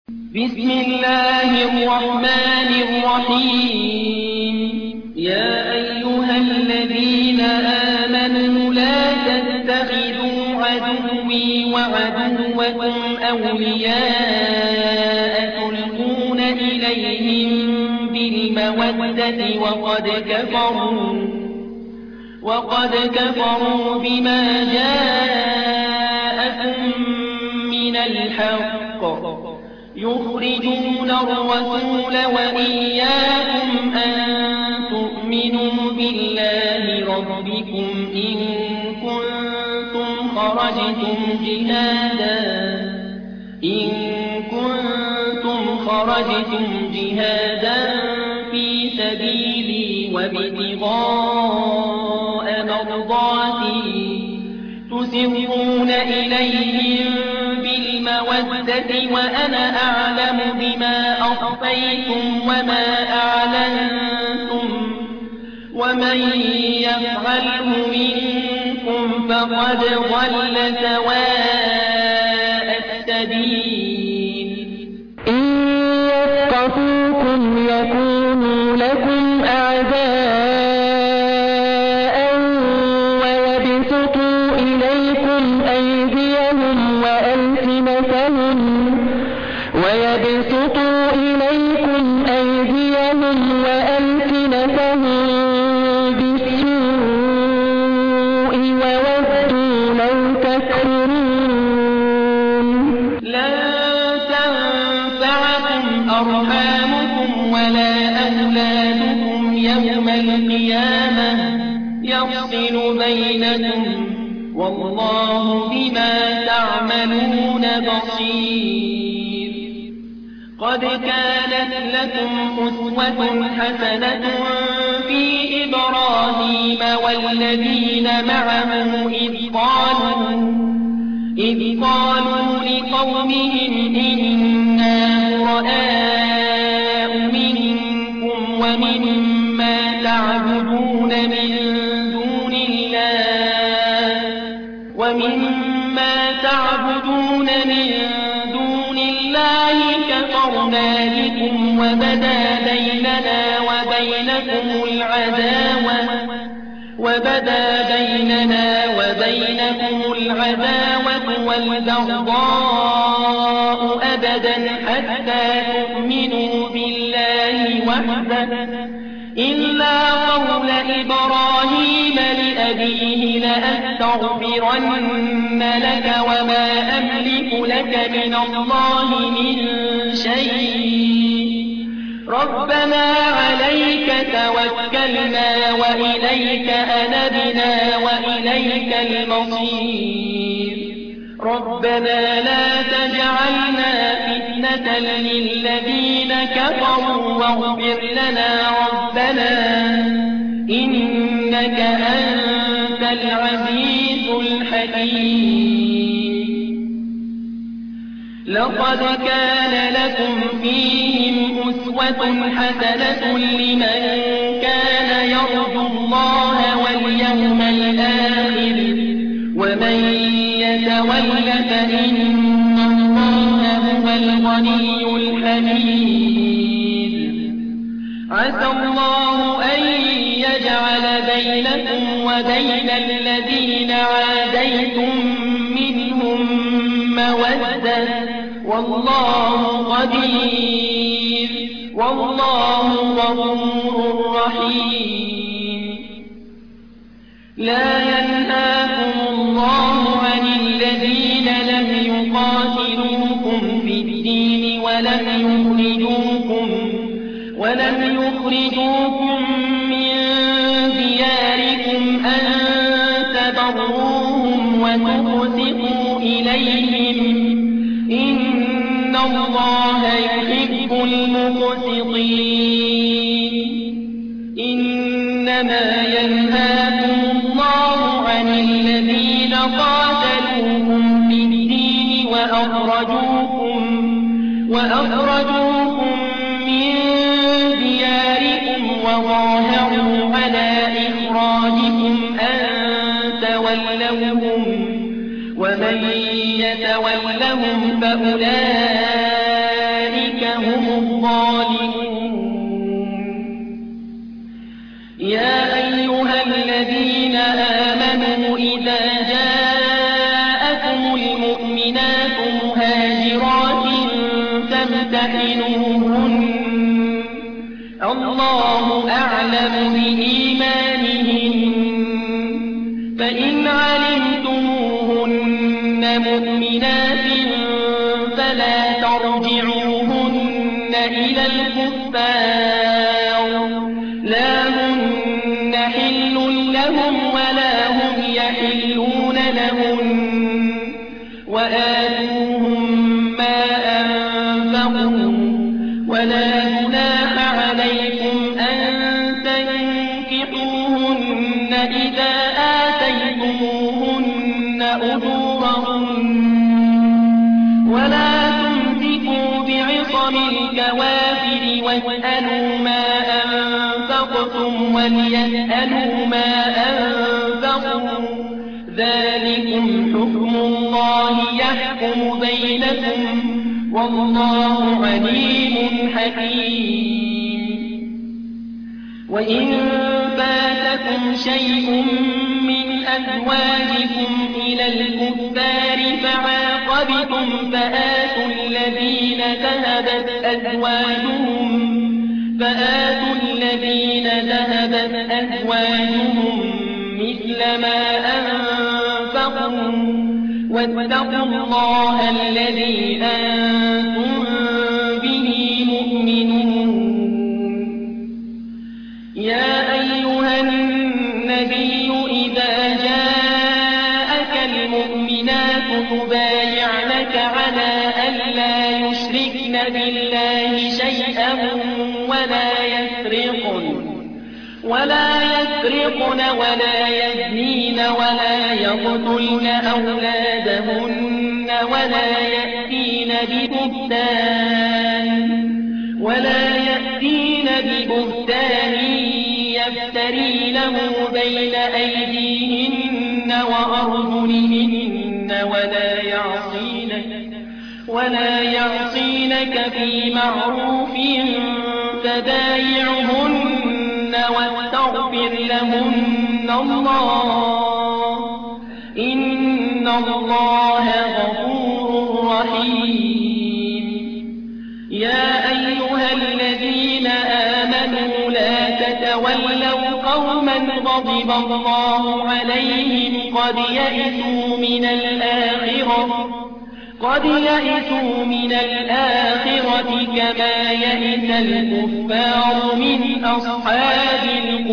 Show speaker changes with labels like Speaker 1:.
Speaker 1: بسم الله الرحمن الرحيم. يا أيها الذين آمنوا لا تتخذوا عدوي وعدوكم أولياء تلقون إليهم بالمودة وقد كفروا بما جاءكم من الحق يخرجون الرسول وإياكم أن تؤمنوا بالله ربكم إن كنتم خرجتم جهادا في سبيلي وابتغاء مرضاتي تسرون إليهم بالمودة وأنا أعلم بما أخفيتم وما أعلنتم ومن يفعله منكم فقد ضل سواء السبيل.
Speaker 2: إن يثقفوكم يكونوا لكم أعداء ويبسطوا إليكم أيديهم وألسنتهم بالسوء وودوا لو تكفرون.
Speaker 1: لن تنفعكم أرحامكم ولا أولادكم يوم القيامة يفصل بينكم والله بما تعملون بصير. قد كانت لكم أسوة حسنة في إبراهيم والذين معه إذ قالوا لقومهم إنا براء منكم ومما تعبدون من دون الله كفرنا بكم وبدا بيننا وبينكم العداوة والبغضاء أبدا حتى تؤمنوا بالله وحده إلا قول إبراهيم لأبيه لأستغفرن لك وما أملك لك من الله من شيء ربنا عليك توكلنا وإليك أنبنا وإليك المصير. ربنا لا تجعلنا فتنة للذين كفروا واغفر لنا ربنا إنك أنت العزيز الحكيم. لقد كان لكم فيهم أسوة حسنة لمن كان يرجو الله واليوم الآخر ومن يتول فإن الله هو الغني الحميد. عسى الله أن يجعل بينكم وبين الذين عاديتم منهم مودة والله قدير والله غفور رحيم. لا ينهاكم الله عن الذين لم يقاتلوكم في الدين ولم يخرجوكم من دياركم أن تبروهم وتقسطوا إليهم إن الله يحب المقسطين. إنما ينهاكم الله عن الذين قاتلوكم في الدين وأخرجوكم من دياركم وظاهروا على إخراجكم أن تولوهم ومن يتولهم فأولئك تمتحنوهن الله أعلم بإيمانهن فإن علمتموهن مؤمنات فلا ترجعوهن إلى الكفار لا هن حل لهم ولا هم يحلون لهن وآتوهم ما أنفقوا ولا جناح عليكم أن تنكحوهن إذا آتيتموهن أجورهن ولا تمسكوا بعصم الكوافر واسألوا ما أنفقتم وليسألوا ما أنفقوا ذلكم حكم الله يحكم بينكم والله عليم حكيم وإن فاتكم شيء من أزواجكم إلى الكفار فعاقبتم فآتوا الذين ذهبت أزواجهم مثل ما أنفقوا واتقوا الله الذي أنتم به مؤمنون يا أيها النبي إذا جاءك المؤمنات تبايعنك على ألا يشركن بالله شيئا ولا يسرقن ولا يزنين ولا يقتلن أولادهن ولا يأتين ببهتان يفترينه بين أيديهن وأرجلهن ولا يعصينك في معروف فبايعهن واستغفر لهن الله إن الله غفور رحيم يا أيها الذين آمنوا لا تتولوا قوما غضب الله عليهم قد يئسوا من الآخرة كما يئس الكفار من أصحاب القبور